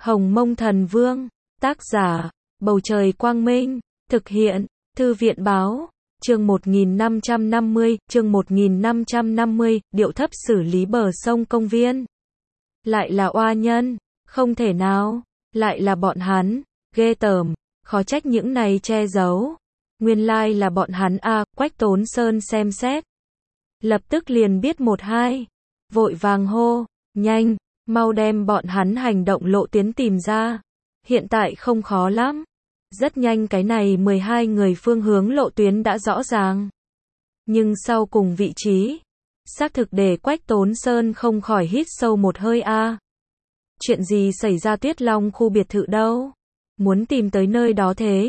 Hồng Mông Thần Vương, tác giả, Bầu Trời Quang Minh, thực hiện, Thư viện Báo, chương 1550, điệu thấp xử lý bờ sông công viên. Lại là oa nhân, không thể nào, lại là bọn hắn, ghê tởm, khó trách những này che giấu. Nguyên lai là bọn hắn a. Quách Tốn Sơn xem xét. Lập tức liền biết một hai, vội vàng hô, nhanh, mau đem bọn hắn hành động lộ tuyến tìm ra. Hiện tại không khó lắm. Rất nhanh cái này 12 người phương hướng lộ tuyến đã rõ ràng. Nhưng sau cùng vị trí, xác thực để Quách Tốn Sơn không khỏi hít sâu một hơi a. Chuyện gì xảy ra Tuyết Long khu biệt thự đâu? Muốn tìm tới nơi đó thế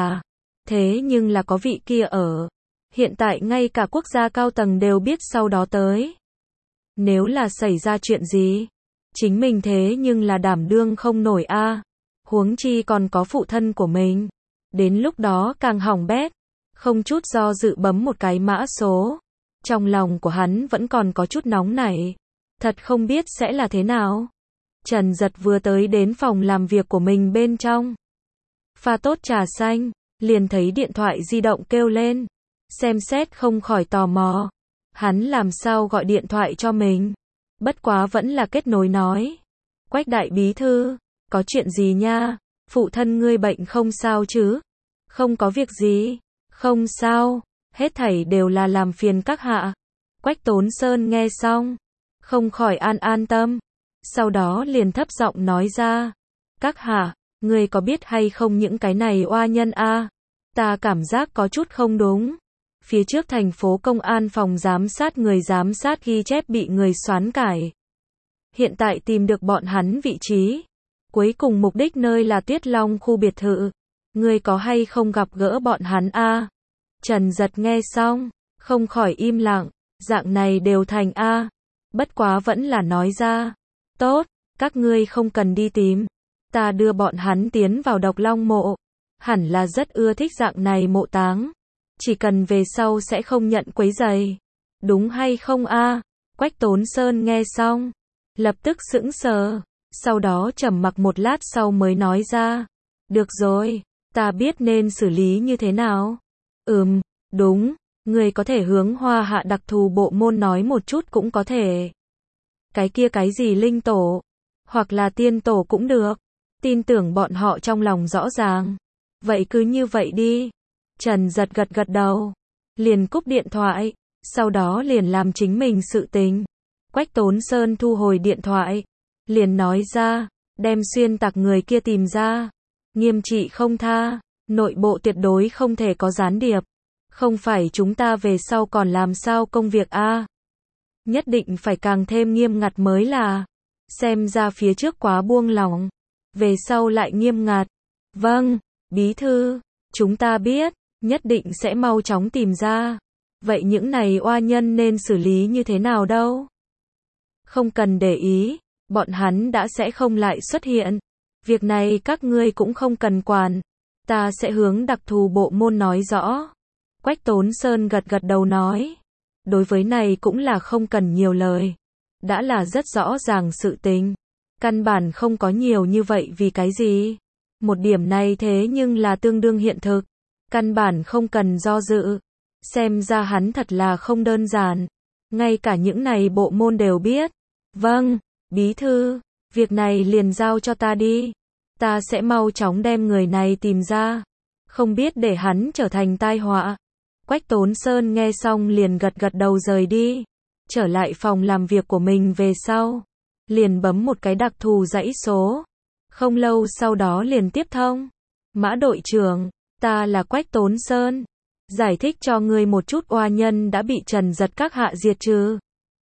nhưng là có vị kia ở. Hiện tại ngay cả quốc gia cao tầng đều biết sau đó tới. Nếu là xảy ra chuyện gì, chính mình thế nhưng là đảm đương không nổi a. Huống chi còn có phụ thân của mình. Đến lúc đó càng hỏng bét. Không chút do dự bấm một cái mã số. Trong lòng của hắn vẫn còn có chút nóng nảy. Thật không biết sẽ là thế nào. Trần Dật vừa tới đến phòng làm việc của mình bên trong. Pha tốt trà xanh, liền thấy điện thoại di động kêu lên. Xem xét không khỏi tò mò. Hắn làm sao gọi điện thoại cho mình. Bất quá vẫn là kết nối nói. Quách đại bí thư, có chuyện gì nha? Phụ thân ngươi bệnh không sao chứ? Không có việc gì. Không sao, hết thảy đều là làm phiền các hạ. Quách Tốn Sơn nghe xong, không khỏi an tâm. Sau đó liền thấp giọng nói ra. Các hạ, ngươi có biết hay không những cái này oa nhân a? Ta cảm giác có chút không đúng. Phía trước thành phố công an phòng giám sát ghi chép bị người xoán cải. Hiện tại tìm được bọn hắn vị trí. Cuối cùng mục đích nơi là Tuyết Long khu biệt thự. Ngươi có hay không gặp gỡ bọn hắn a? Trần Dật nghe xong, không khỏi im lặng. Dạng này đều thành a. Bất quá vẫn là nói ra. Tốt, các ngươi không cần đi tìm. Ta đưa bọn hắn tiến vào Độc Long mộ. Hẳn là rất ưa thích dạng này mộ táng. Chỉ cần về sau sẽ không nhận quấy rầy. Đúng hay không a? Quách Tốn Sơn nghe xong, lập tức sững sờ. Sau đó trầm mặc một lát sau mới nói ra. Được rồi, ta biết nên xử lý như thế nào. Đúng, người có thể hướng Hoa Hạ đặc thù bộ môn nói một chút cũng có thể. Cái kia cái gì linh tổ, hoặc là tiên tổ cũng được. Tin tưởng bọn họ trong lòng rõ ràng. Vậy cứ như vậy đi. Trần Dật gật đầu, liền cúp điện thoại, sau đó liền làm chính mình sự tình. Quách Tốn Sơn thu hồi điện thoại, liền nói ra, đem xuyên tạc người kia tìm ra, nghiêm trị không tha, nội bộ tuyệt đối không thể có gián điệp. Không phải chúng ta về sau còn làm sao công việc a? Nhất định phải càng thêm nghiêm ngặt mới là. Xem ra phía trước quá buông lỏng, về sau lại nghiêm ngặt. Vâng, bí thư, chúng ta biết, nhất định sẽ mau chóng tìm ra. Vậy những này oa nhân nên xử lý như thế nào đâu? Không cần để ý, bọn hắn đã sẽ không lại xuất hiện. Việc này các ngươi cũng không cần quản. Ta sẽ hướng đặc thù bộ môn nói rõ. Quách Tốn Sơn gật đầu nói. Đối với này cũng là không cần nhiều lời. Đã là rất rõ ràng sự tình. Căn bản không có nhiều như vậy vì cái gì. Một điểm này thế nhưng là tương đương hiện thực. Căn bản không cần do dự. Xem ra hắn thật là không đơn giản. Ngay cả những này bộ môn đều biết. Vâng, bí thư, việc này liền giao cho ta đi. Ta sẽ mau chóng đem người này tìm ra. Không biết để hắn trở thành tai họa. Quách Tốn Sơn nghe xong liền gật đầu rời đi. Trở lại phòng làm việc của mình về sau. Liền bấm một cái đặc thù dãy số. Không lâu sau đó liền tiếp thông. Mã đội trưởng, ta là Quách Tốn Sơn. Giải thích cho ngươi một chút oa nhân đã bị Trần Dật các hạ diệt trừ.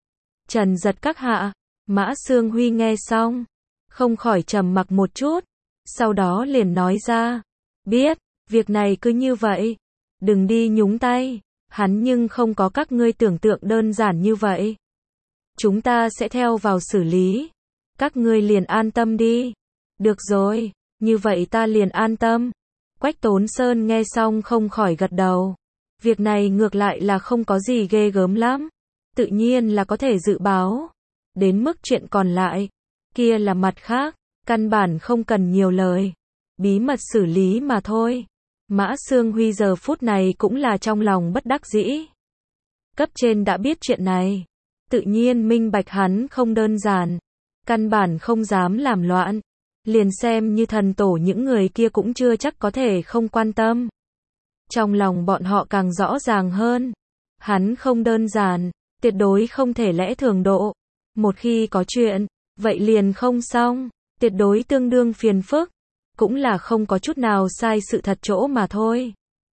Trần Dật các hạ, Mã Sương Huy nghe xong, không khỏi trầm mặc một chút. Sau đó liền nói ra. Biết, việc này cứ như vậy. Đừng đi nhúng tay. Hắn nhưng không có các ngươi tưởng tượng đơn giản như vậy. Chúng ta sẽ theo vào xử lý. Các ngươi liền an tâm đi. Được rồi, như vậy ta liền an tâm. Quách Tốn Sơn nghe xong không khỏi gật đầu. Việc này ngược lại là không có gì ghê gớm lắm. Tự nhiên là có thể dự báo. Đến mức chuyện còn lại, kia là mặt khác. Căn bản không cần nhiều lời. Bí mật xử lý mà thôi. Mã Xương Huy giờ phút này cũng là trong lòng bất đắc dĩ. Cấp trên đã biết chuyện này. Tự nhiên minh bạch hắn không đơn giản. Căn bản không dám làm loạn. Liền xem như thần tổ những người kia cũng chưa chắc có thể không quan tâm. Trong lòng bọn họ càng rõ ràng hơn. Hắn không đơn giản, tuyệt đối không thể lẽ thường độ. Một khi có chuyện, vậy liền không xong, tuyệt đối tương đương phiền phức. Cũng là không có chút nào sai sự thật chỗ mà thôi.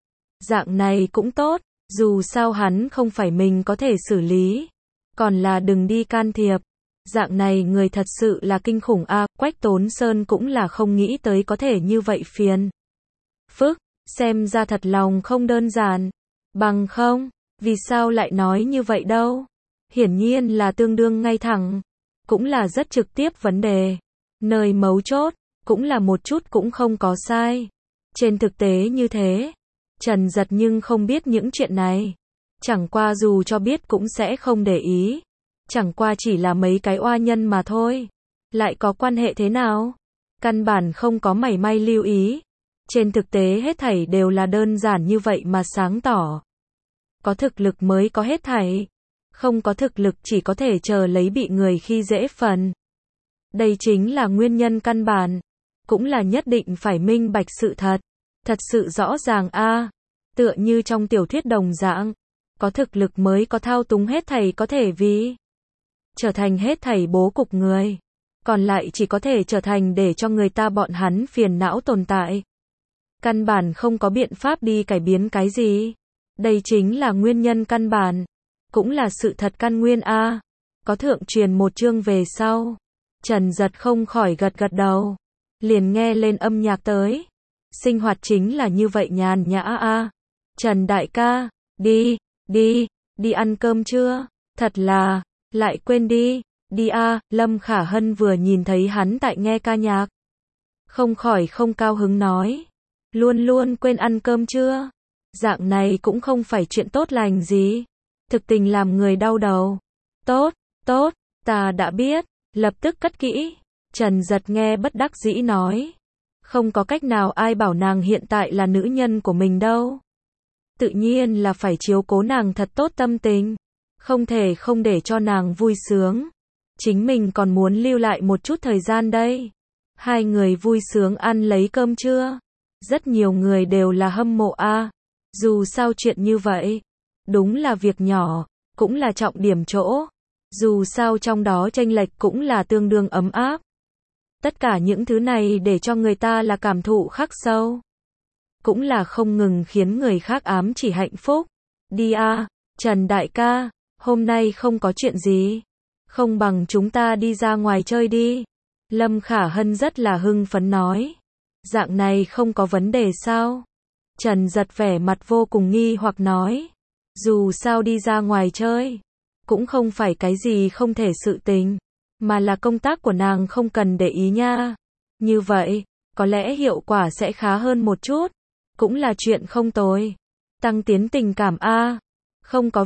Dạng này cũng tốt, dù sao hắn không phải mình có thể xử lý. Còn là đừng đi can thiệp. Dạng này người thật sự là kinh khủng a. Quách Tốn Sơn cũng là không nghĩ tới có thể như vậy phiền phức, xem ra thật lòng không đơn giản. Bằng không, vì sao lại nói như vậy đâu? Hiển nhiên là tương đương ngay thẳng, cũng là rất trực tiếp vấn đề. Nơi mấu chốt, cũng là một chút cũng không có sai. Trên thực tế như thế, Trần Giật nhưng không biết những chuyện này. Chẳng qua dù cho biết cũng sẽ không để ý. Chẳng qua chỉ là mấy cái oa nhân mà thôi. Lại có quan hệ thế nào? Căn bản không có mảy may lưu ý. Trên thực tế hết thảy đều là đơn giản như vậy mà sáng tỏ. Có thực lực mới có hết thảy. Không có thực lực chỉ có thể chờ lấy bị người khi dễ phần. Đây chính là nguyên nhân căn bản. Cũng là nhất định phải minh bạch sự thật. Thật sự rõ ràng a. Tựa như trong tiểu thuyết đồng dạng. Có thực lực mới có thao túng hết thảy có thể vì trở thành hết thảy bố cục người. Còn lại chỉ có thể trở thành để cho người ta bọn hắn phiền não tồn tại. Căn bản không có biện pháp đi cải biến cái gì. Đây chính là nguyên nhân căn bản. Cũng là sự thật căn nguyên a. Có thượng truyền một chương về sau. Trần Giật không khỏi gật gật đầu. Liền nghe lên âm nhạc tới. Sinh hoạt chính là như vậy nhàn nhã a. Trần đại ca, đi ăn cơm chưa? Thật là, lại quên đi. Đi a. Lâm Khả Hân vừa nhìn thấy hắn tại nghe ca nhạc. Không khỏi không cao hứng nói. Luôn luôn quên ăn cơm chưa? Dạng này cũng không phải chuyện tốt lành gì. Thực tình làm người đau đầu. Tốt, ta đã biết. Lập tức cất kỹ. Trần Giật nghe bất đắc dĩ nói. Không có cách nào ai bảo nàng hiện tại là nữ nhân của mình đâu. Tự nhiên là phải chiếu cố nàng thật tốt tâm tình. Không thể không để cho nàng vui sướng. Chính mình còn muốn lưu lại một chút thời gian đây. Hai người vui sướng ăn lấy cơm trưa. Rất nhiều người đều là hâm mộ a. Dù sao chuyện như vậy, đúng là việc nhỏ, cũng là trọng điểm chỗ. Dù sao trong đó chênh lệch cũng là tương đương ấm áp. Tất cả những thứ này để cho người ta là cảm thụ khắc sâu. Cũng là không ngừng khiến người khác ám chỉ hạnh phúc. Đi a, Trần đại ca, hôm nay không có chuyện gì. Không bằng chúng ta đi ra ngoài chơi đi. Lâm Khả Hân rất là hưng phấn nói. Dạng này không có vấn đề sao? Trần Giật vẻ mặt vô cùng nghi hoặc nói. Dù sao đi ra ngoài chơi, cũng không phải cái gì không thể sự tình, mà là công tác của nàng không cần để ý nha. Như vậy, có lẽ hiệu quả sẽ khá hơn một chút. Cũng là chuyện không tồi. Tăng tiến tình cảm a. Không có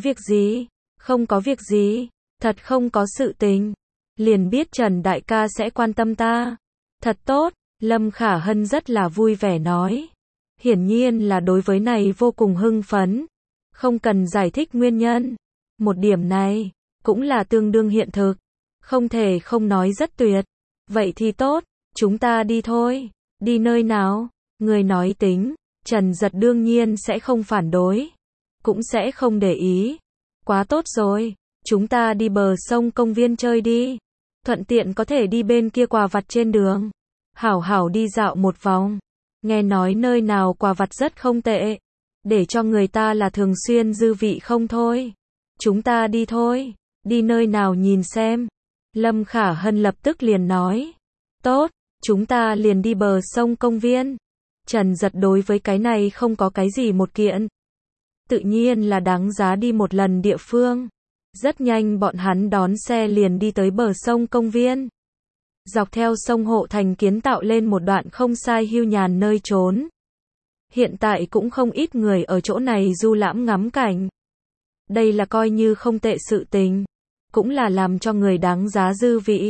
việc gì, thật không có sự tình. Liền biết Trần đại ca sẽ quan tâm ta. Thật tốt, Lâm Khả Hân rất là vui vẻ nói. Hiển nhiên là đối với này vô cùng hưng phấn. Không cần giải thích nguyên nhân. Một điểm này, cũng là tương đương hiện thực. Không thể không nói rất tuyệt. Vậy thì tốt, chúng ta đi thôi. Đi nơi nào? Người nói tính. Trần Giật đương nhiên sẽ không phản đối. Cũng sẽ không để ý. Quá tốt rồi. Chúng ta đi bờ sông công viên chơi đi. Thuận tiện có thể đi bên kia quà vặt trên đường. Hảo hảo đi dạo một vòng. Nghe nói nơi nào quà vặt rất không tệ. Để cho người ta là thường xuyên dư vị không thôi. Chúng ta đi thôi. Đi nơi nào nhìn xem. Lâm Khả Hân lập tức liền nói. Tốt, chúng ta liền đi bờ sông công viên. Trần Giật đối với cái này không có cái gì một kiện. Tự nhiên là đáng giá đi một lần địa phương. Rất nhanh bọn hắn đón xe liền đi tới bờ sông công viên. Dọc theo sông Hộ Thành kiến tạo lên một đoạn không sai hưu nhàn nơi trốn. Hiện tại cũng không ít người ở chỗ này du lãm ngắm cảnh. Đây là coi như không tệ sự tình. Cũng là làm cho người đáng giá dư vị.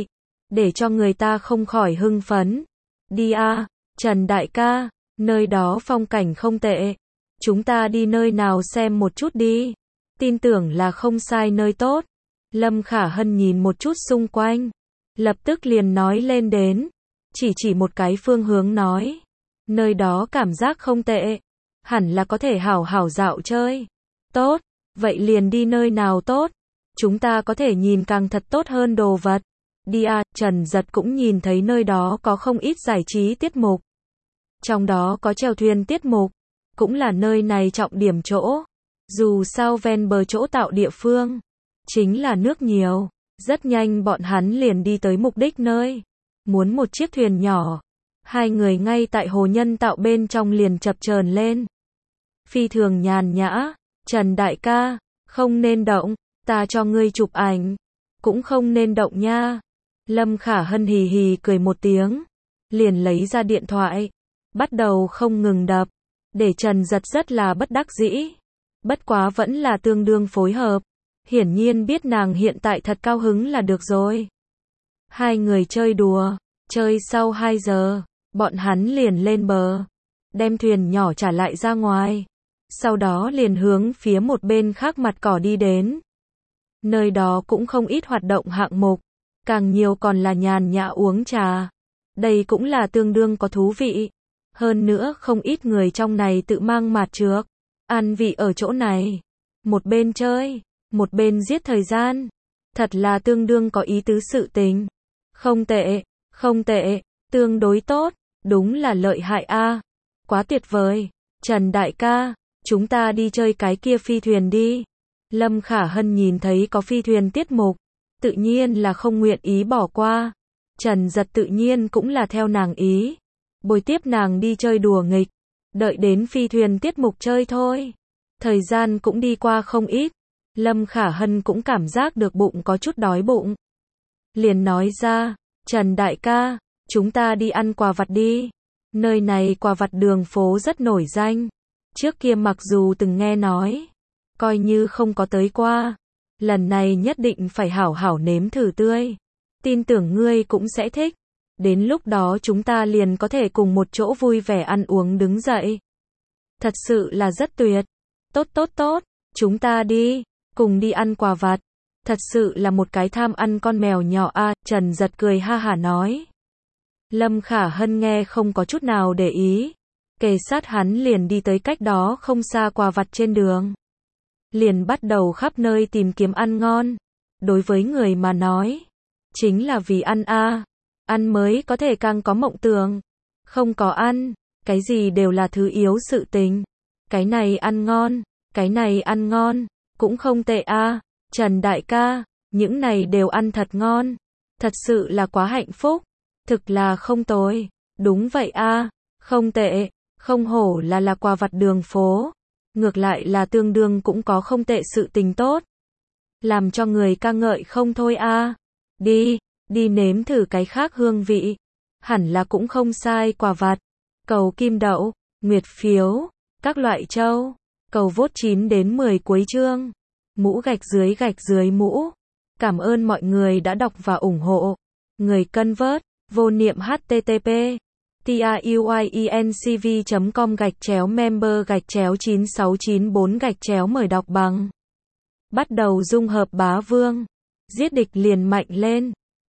để cho người ta không khỏi hưng phấn. Đi a, Trần đại ca, nơi đó phong cảnh không tệ. Chúng ta đi nơi nào xem một chút đi. Tin tưởng là không sai nơi tốt. Lâm Khả Hân nhìn một chút xung quanh, lập tức liền nói lên đến, chỉ một cái phương hướng nói. Nơi đó cảm giác không tệ, hẳn là có thể hảo hảo dạo chơi. Tốt, vậy liền đi nơi nào tốt? Chúng ta có thể nhìn càng thật tốt hơn đồ vật. Đi à, Trần Giật cũng nhìn thấy nơi đó có không ít giải trí tiết mục. Trong đó có chèo thuyền tiết mục, cũng là nơi này trọng điểm chỗ. Dù sao ven bờ chỗ tạo địa phương, chính là nước nhiều. Rất nhanh bọn hắn liền đi tới mục đích nơi. Muốn một chiếc thuyền nhỏ. Hai người ngay tại hồ nhân tạo bên trong liền chập chờn lên. Phi thường nhàn nhã. Trần đại ca, không nên động, ta cho ngươi chụp ảnh. Cũng không nên động nha. Lâm Khả Hân hì hì cười một tiếng. Liền lấy ra điện thoại. Bắt đầu không ngừng đập. Để Trần Giật rất là bất đắc dĩ. Bất quá vẫn là tương đương phối hợp. Hiển nhiên biết nàng hiện tại thật cao hứng là được rồi. Hai người chơi đùa. Chơi sau 2 giờ. Bọn hắn liền lên bờ. Đem thuyền nhỏ trả lại ra ngoài. Sau đó liền hướng phía một bên khác mặt cỏ đi đến. Nơi đó cũng không ít hoạt động hạng mục. Càng nhiều còn là nhàn nhã uống trà. Đây cũng là tương đương có thú vị. Hơn nữa không ít người trong này tự mang mạt trược. Ăn vị ở chỗ này. Một bên chơi, một bên giết thời gian. Thật là tương đương có ý tứ sự tình. Không tệ, không tệ, tương đối tốt. Đúng là lợi hại a. Quá tuyệt vời. Trần đại ca, chúng ta đi chơi cái kia phi thuyền đi. Lâm Khả Hân nhìn thấy có phi thuyền tiết mục, tự nhiên là không nguyện ý bỏ qua. Trần Giật tự nhiên cũng là theo nàng ý. Bồi tiếp nàng đi chơi đùa nghịch. Đợi đến phi thuyền tiết mục chơi thôi. Thời gian cũng đi qua không ít. Lâm Khả Hân cũng cảm giác được bụng có chút đói bụng. Liền nói ra, Trần đại ca, chúng ta đi ăn quà vặt đi. Nơi này quà vặt đường phố rất nổi danh. Trước kia mặc dù từng nghe nói, coi như không có tới qua. Lần này nhất định phải hảo hảo nếm thử tươi. Tin tưởng ngươi cũng sẽ thích. Đến lúc đó chúng ta liền có thể cùng một chỗ vui vẻ ăn uống đứng dậy. Thật sự là rất tuyệt. Tốt tốt tốt, chúng ta đi, cùng đi ăn quà vặt. Thật sự là một cái tham ăn con mèo nhỏ a. Trần Giật cười ha hả nói. Lâm Khả Hân nghe không có chút nào để ý. Kề sát hắn liền đi tới cách đó không xa quà vặt trên đường. Liền bắt đầu khắp nơi tìm kiếm ăn ngon. Đối với người mà nói, chính là vì ăn a. Ăn mới có thể càng có mộng tưởng. Không có ăn, cái gì đều là thứ yếu sự tình. Cái này ăn ngon, cái này ăn ngon, cũng không tệ a. Trần đại ca, những này đều ăn thật ngon. Thật sự là quá hạnh phúc. Thực là không tồi. Đúng vậy a, không tệ, không hổ là quà vặt đường phố. Ngược lại là tương đương cũng có không tệ sự tình tốt. Làm cho người ca ngợi không thôi a. Đi, đi nếm thử cái khác hương vị. Hẳn là cũng không sai quà vặt. Cầu kim đậu, nguyệt phiếu, các loại châu. Cầu vote 9 đến 10 cuối chương. Mũ gạch dưới mũ. Cảm ơn mọi người đã đọc và ủng hộ. Người cân vớt, vô niệm http tiuyenc.com/member/9694 mời đọc bằng. Bắt đầu dung hợp bá vương. Giết địch liền mạnh lên.